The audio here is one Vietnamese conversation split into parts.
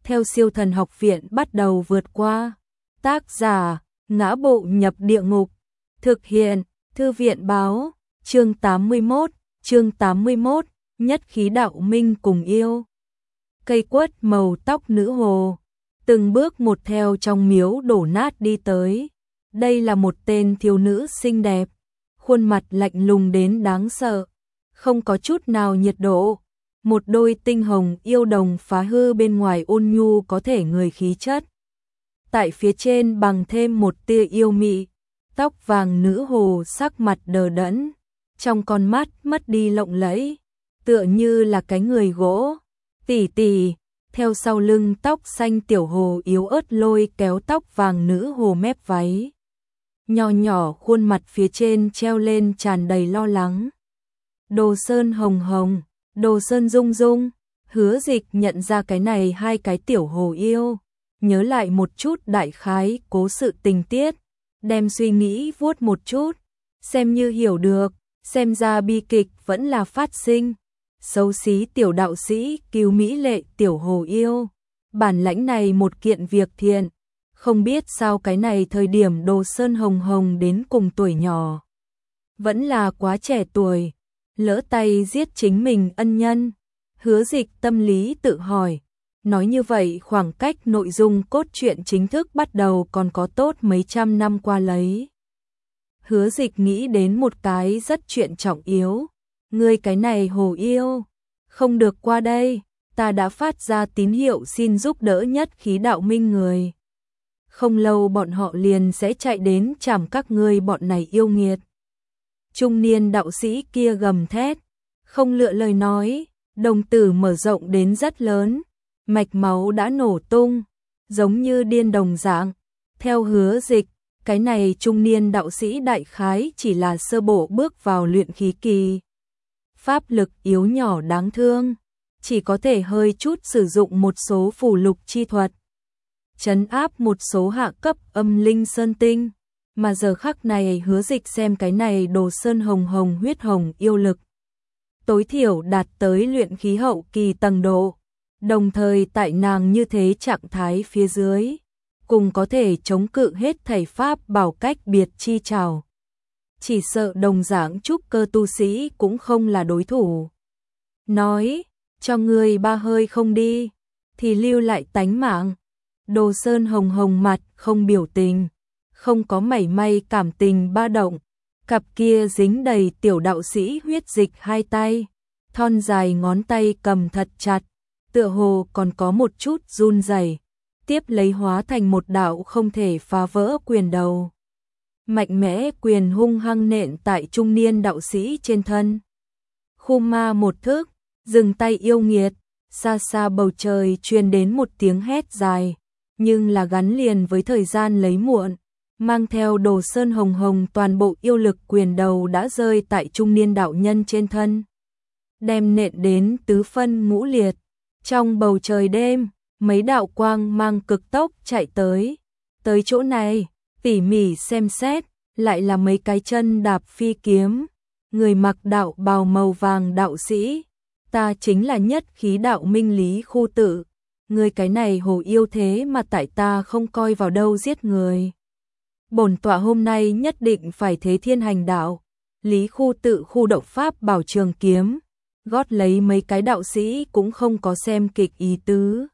theo Siêu Thần Học Viện bắt đầu vượt qua. Tác giả: Ngã Bộ Nhập Địa Ngục. Thực hiện: Thư viện báo. Chương 81, nhất khí đạo minh cùng yêu. Cây quất màu tóc nữ hồ, từng bước một theo trong miếu đổ nát đi tới. Đây là một tên thiếu nữ xinh đẹp, khuôn mặt lạnh lùng đến đáng sợ, không có chút nào nhiệt độ. Một đôi tinh hồng yêu đồng phá hư bên ngoài ôn nhu có thể người khí chất. Tại phía trên bằng thêm một tia yêu mị, tóc vàng nữ hồ sắc mặt đờ đẫn, trong con mắt mất đi lộng lẫy, tựa như là cái người gỗ. Tỷ tỷ, theo sau lưng tóc xanh tiểu hồ yếu ớt lôi kéo tóc vàng nữ hồ mép váy. Nho nhỏ khuôn mặt phía trên treo lên tràn đầy lo lắng. Đồ Sơn hồng hồng, Đồ Sơn dung dung. Hứa Dịch nhận ra cái này hai cái tiểu hồ yêu, nhớ lại một chút đại khái cố sự tình tiết, đem suy nghĩ vuốt một chút, xem như hiểu được, xem ra bi kịch vẫn là phát sinh. Xấu xí tiểu đạo sĩ cứu mỹ lệ tiểu hồ yêu, bản lãnh này một kiện việc thiện, không biết sao cái này thời điểm Đồ Sơn hồng hồng đến cùng tuổi nhỏ, vẫn là quá trẻ tuổi, lỡ tay giết chính mình ân nhân. Hứa Dịch tâm lý tự hỏi, nói như vậy khoảng cách nội dung cốt truyện chính thức bắt đầu còn có tốt mấy trăm năm qua lấy. Hứa Dịch nghĩ đến một cái rất chuyện trọng yếu. Ngươi cái này hồ yêu, không được qua đây, ta đã phát ra tín hiệu xin giúp đỡ nhất khí đạo minh người. Không lâu bọn họ liền sẽ chạy đến chảm các ngươi bọn này yêu nghiệt. Trung niên đạo sĩ kia gầm thét, không lựa lời nói, đồng tử mở rộng đến rất lớn, mạch máu đã nổ tung, giống như điên đồng dạng. Theo Hứa Dịch, cái này trung niên đạo sĩ đại khái chỉ là sơ bộ bước vào luyện khí kỳ. Pháp lực yếu nhỏ đáng thương, chỉ có thể hơi chút sử dụng một số phù lục chi thuật, trấn áp một số hạ cấp âm linh sơn tinh. Mà giờ khắc này Hứa Dịch xem cái này Đồ Sơn hồng hồng huyết hồng yêu lực, tối thiểu đạt tới luyện khí hậu kỳ tầng độ, đồng thời tại nàng như thế trạng thái phía dưới, cùng có thể chống cự hết thảy pháp bảo cách biệt chi trảo. Chỉ sợ đồng dạng trúc cơ tu sĩ cũng không là đối thủ. Nói, cho người ba hơi không đi, thì lưu lại tánh mạng. Đồ Sơn hồng hồng mặt không biểu tình, không có mảy may cảm tình ba động. Cặp kia dính đầy tiểu đạo sĩ huyết dịch hai tay, thon dài ngón tay cầm thật chặt, tựa hồ còn có một chút run rẩy, tiếp lấy hóa thành một đạo không thể phá vỡ quyền đầu. Mạnh mẽ quyền hung hăng nện tại trung niên đạo sĩ trên thân. Khu ma một thước, dừng tay yêu nghiệt, xa xa bầu trời truyền đến một tiếng hét dài, nhưng là gắn liền với thời gian lấy muộn, mang theo Đồ Sơn hồng hồng toàn bộ yêu lực quyền đầu đã rơi tại trung niên đạo nhân trên thân, đem nện đến tứ phân ngũ liệt. Trong bầu trời đêm, mấy đạo quang mang cực tốc chạy tới chỗ này, tỉ mỉ xem xét, lại là mấy cái chân đạp phi kiếm, người mặc đạo bào màu vàng đạo sĩ. Ta chính là nhất khí đạo minh Lý Khu Tự, người cái này hồ yêu thế mà tại ta không coi vào đâu giết người. Bổn tọa hôm nay nhất định phải thế thiên hành đạo. Lý Khu Tự khu động pháp bảo trường kiếm, gót lấy mấy cái đạo sĩ cũng không có xem kịch ý tứ,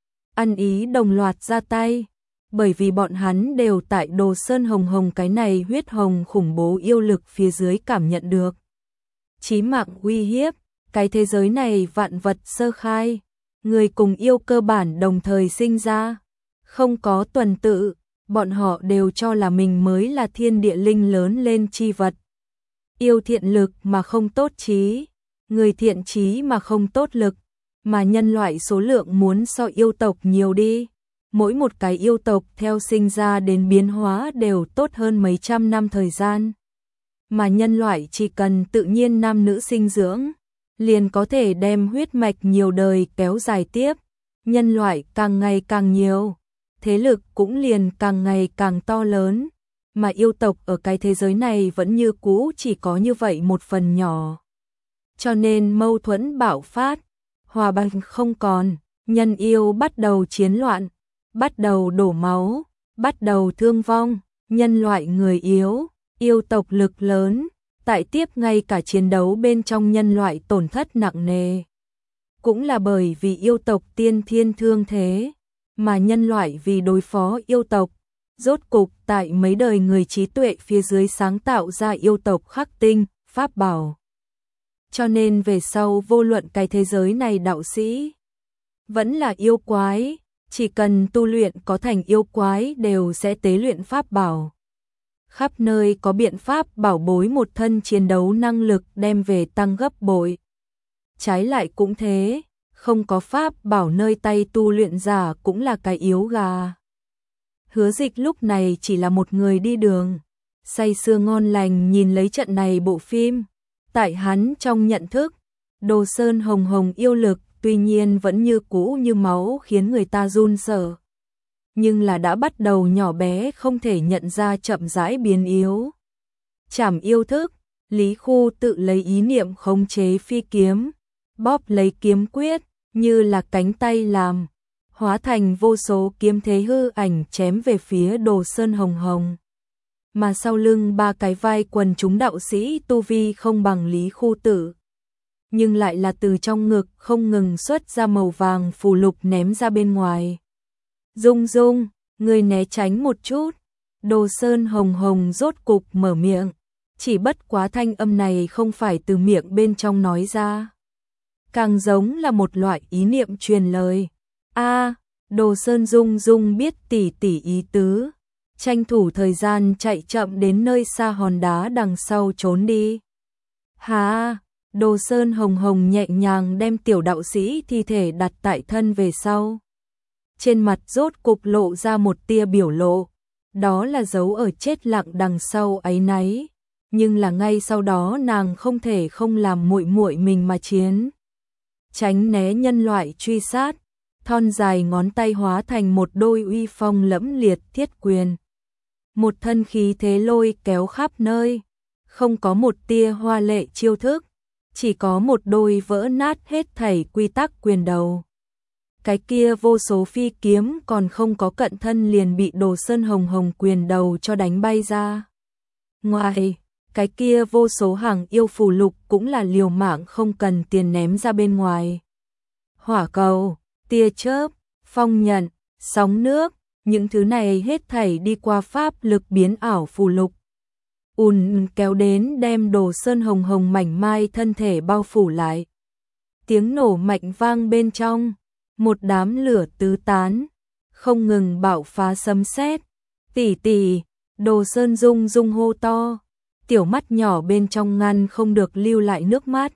ăn ý đồng loạt ra tay, bởi vì bọn hắn đều tại Đồ Sơn hồng hồng cái này huyết hồng khủng bố yêu lực phía dưới cảm nhận được chí mạng uy hiếp. Cái thế giới này vạn vật sơ khai, người cùng yêu cơ bản đồng thời sinh ra, không có tuần tự, bọn họ đều cho là mình mới là thiên địa linh lớn lên chi vật. Yêu thiện lực mà không tốt trí, người thiện trí mà không tốt lực, mà nhân loại số lượng muốn so yêu tộc nhiều đi. Mỗi một cái yêu tộc theo sinh ra đến biến hóa đều tốt hơn mấy trăm năm thời gian, mà nhân loại chỉ cần tự nhiên nam nữ sinh dưỡng, liền có thể đem huyết mạch nhiều đời kéo dài tiếp. Nhân loại càng ngày càng nhiều, thế lực cũng liền càng ngày càng to lớn, mà yêu tộc ở cái thế giới này vẫn như cũ chỉ có như vậy một phần nhỏ. Cho nên mâu thuẫn bạo phát, hòa bình không còn, Nhân yêu bắt đầu chiến loạn, bắt đầu đổ máu, bắt đầu thương vong, nhân loại người yếu, yêu tộc lực lớn, tại tiếp ngay cả chiến đấu bên trong nhân loại tổn thất nặng nề. Cũng là bởi vì yêu tộc tiên thiên thương thế, mà nhân loại vì đối phó yêu tộc, rốt cục tại mấy đời người trí tuệ phía dưới sáng tạo ra yêu tộc khắc tinh, pháp bảo. Cho nên về sau vô luận cái thế giới này đạo sĩ, vẫn là yêu quái, chỉ cần tu luyện có thành yêu quái đều sẽ tế luyện pháp bảo. Khắp nơi có biện pháp bảo bối một thân chiến đấu năng lực đem về tăng gấp bội. Trái lại cũng thế, không có pháp bảo nơi tay tu luyện giả cũng là cái yếu gà. Hứa Dịch lúc này chỉ là một người đi đường, say sưa ngon lành nhìn lấy trận này bộ phim. Tại hắn trong nhận thức, Đồ Sơn Hồng Hồng yêu lực tuy nhiên vẫn như cũ như máu khiến người ta run sợ. Nhưng là đã bắt đầu nhỏ bé không thể nhận ra chậm rãi biến yếu. Trảm yêu thức, Lý Khu tự lấy ý niệm khống chế phi kiếm, bóp lấy kiếm quyết, như là cánh tay làm, hóa thành vô số kiếm thế hư ảnh chém về phía Đồ Sơn Hồng Hồng. Mà sau lưng ba cái vai quần chúng đạo sĩ tu vi không bằng Lý Khu Tử, nhưng lại là từ trong ngực không ngừng xuất ra màu vàng phù lục ném ra bên ngoài. Dung Dung, người né tránh một chút. Đồ Sơn Hồng Hồng rốt cục mở miệng, chỉ bất quá thanh âm này không phải từ miệng bên trong nói ra, càng giống là một loại ý niệm truyền lời. A, Đồ Sơn Dung Dung biết tỷ tỷ ý tứ, tranh thủ thời gian chạy chậm đến nơi xa hòn đá đằng sau trốn đi. Hà, Đồ Sơn Hồng Hồng nhẹ nhàng đem tiểu đạo sĩ thi thể đặt tại thân về sau. Trên mặt rốt cục lộ ra một tia biểu lộ, đó là dấu ở chết lặng đằng sau áy náy, nhưng là ngay sau đó nàng không thể không làm muội muội mình mà chiến. Tránh né nhân loại truy sát, thon dài ngón tay hóa thành một đôi uy phong lẫm liệt thiết quyền. Một thân khí thế lôi kéo khắp nơi, không có một tia hoa lệ chiêu thức, chỉ có một đôi vỡ nát hết thảy quy tắc quyền đầu. Cái kia vô số phi kiếm còn không có cận thân liền bị Đồ Sơn Hồng Hồng quyền đầu cho đánh bay ra. Ngoài, cái kia vô số hàng yêu phù lục cũng là liều mạng không cần tiền ném ra bên ngoài. Hỏa cầu, tia chớp, phong nhận, sóng nước, những thứ này hết thảy đi qua pháp lực biến ảo phù lục. Kéo đến đem Đồ Sơn Hồng Hồng mảnh mai thân thể bao phủ lại. Tiếng nổ mạnh vang bên trong, một đám lửa tứ tán, không ngừng bạo phá sấm sét. Tỷ tỷ, Đồ Sơn Dung Dung hô to, tiểu mắt nhỏ bên trong ngăn không được lưu lại nước mắt.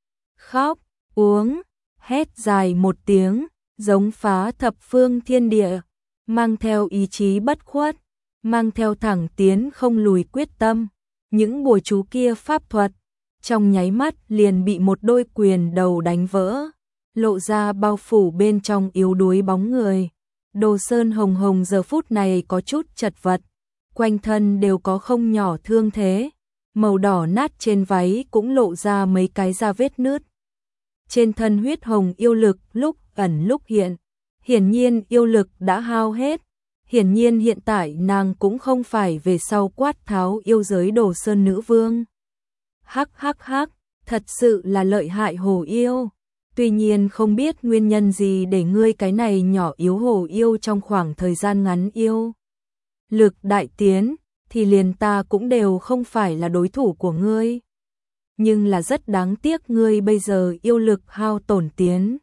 Khóc, uống, hét dài một tiếng, giống phá thập phương thiên địa, mang theo ý chí bất khuất, mang theo thẳng tiến không lùi quyết tâm. Những bùa chú kia pháp thuật, trong nháy mắt liền bị một đôi quyền đầu đánh vỡ, lộ ra bao phủ bên trong yếu đuối bóng người. Đồ Sơn Hồng Hồng giờ phút này có chút chật vật, quanh thân đều có không nhỏ thương thế, màu đỏ nát trên váy cũng lộ ra mấy cái da vết nứt. Trên thân huyết hồng yêu lực lúc ẩn lúc hiện, hiển nhiên yêu lực đã hao hết. Hiển nhiên hiện tại nàng cũng không phải về sau quát tháo yêu giới Đồ Sơn nữ vương. Hắc hắc hắc, thật sự là lợi hại hồ yêu. Tuy nhiên không biết nguyên nhân gì để ngươi cái này nhỏ yếu hồ yêu trong khoảng thời gian ngắn yêu lực đại tiến, thì liền ta cũng đều không phải là đối thủ của ngươi. Nhưng là rất đáng tiếc ngươi bây giờ yêu lực hao tổn tiến.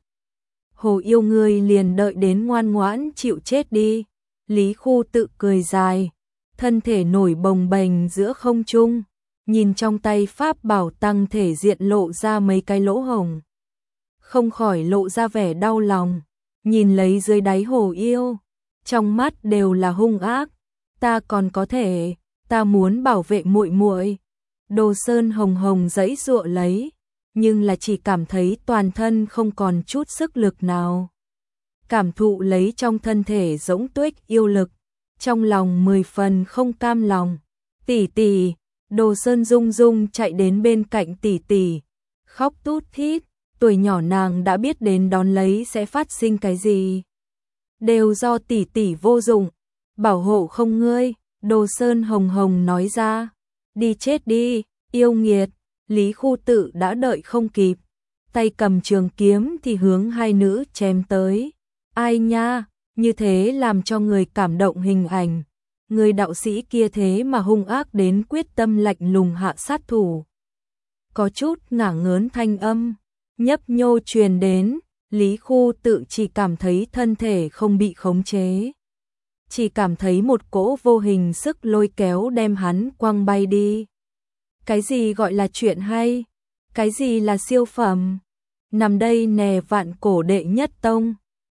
Hồ yêu ngươi liền đợi đến ngoan ngoãn chịu chết đi. Lý Khu tự cười dài, thân thể nổi bồng bềnh giữa không trung, nhìn trong tay pháp bảo tăng thể diện lộ ra mấy cái lỗ hổng. Không khỏi lộ ra vẻ đau lòng, nhìn lấy dưới đáy hồ yêu, trong mắt đều là hung ác. Ta còn có thể, ta muốn bảo vệ muội muội. Đồ Sơn Hồng Hồng giãy giụa lấy, nhưng là chỉ cảm thấy toàn thân không còn chút sức lực nào. Cảm thụ lấy trong thân thể rỗng tuếch yêu lực, trong lòng 10 phần không cam lòng. Tỷ tỷ, Đồ Sơn Dung Dung chạy đến bên cạnh tỷ tỷ, khóc tút thít, tuổi nhỏ nàng đã biết đến đón lấy sẽ phát sinh cái gì. Đều do tỷ tỷ vô dụng, bảo hộ không ngươi, Đồ Sơn hồng hồng nói ra. Đi chết đi, yêu nghiệt, Lý Khu Tự đã đợi không kịp. Tay cầm trường kiếm thì hướng hai nữ chém tới. Ai nha, như thế làm cho người cảm động hình ảnh. Người đạo sĩ kia thế mà hung ác đến quyết tâm lạnh lùng hạ sát thủ. Có chút ngả ngớn thanh âm, nhấp nhô truyền đến, Lý Khu Tự chỉ cảm thấy thân thể không bị khống chế. Chỉ cảm thấy một cỗ vô hình sức lôi kéo đem hắn quăng bay đi. Cái gì gọi là chuyện hay? Cái gì là siêu phẩm? Nằm đây nè vạn cổ đệ nhất tông.